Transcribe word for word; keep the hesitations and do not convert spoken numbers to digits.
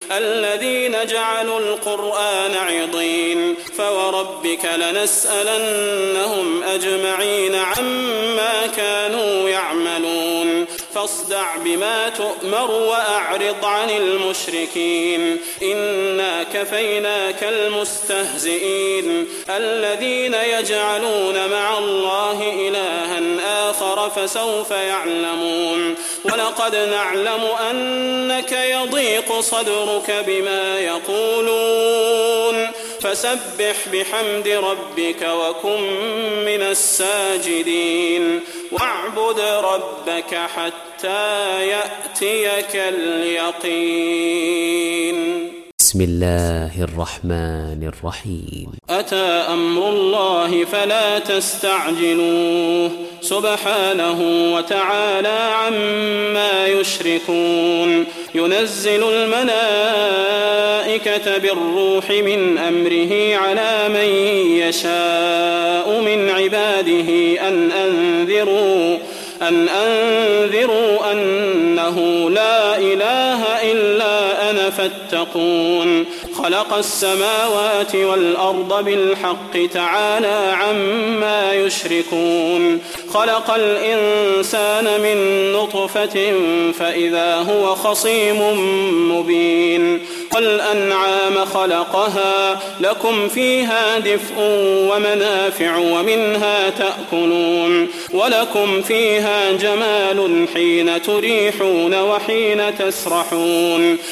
الذين جعلوا القرآن عضين فوربك لنسألنهم أجمعين عما كانوا يعملون فاصدع بما تؤمر وأعرض عن المشركين إنا كفيناك المستهزئين الذين يجعلون مع الله إلها آخر فسوف يعلمون ولقد نعلم أنك يضيق صدرك بما يقولون فسبح بحمد ربك وكن من الساجدين واعبد ربك حتى يأتيك اليقين. بسم الله الرحمن الرحيم. أتى أمر الله فلا تستعجلوه سبحانه وتعالى عما يشركون ينزل الملائكة بالروح من أمره على من يشاء من عباده أن أنذروا أن أنذروا أنه لا إله إلا أنا فاتقون خلق السماوات والأرض بالحق تعالى عما يشركون خلق الإنسان من نطفة فإذا هو خصيم مبين والأنعام خلقها لكم فيها دفء ومنافع ومنها تأكلون ولكم فيها جمال حين تريحون وحين تسرحون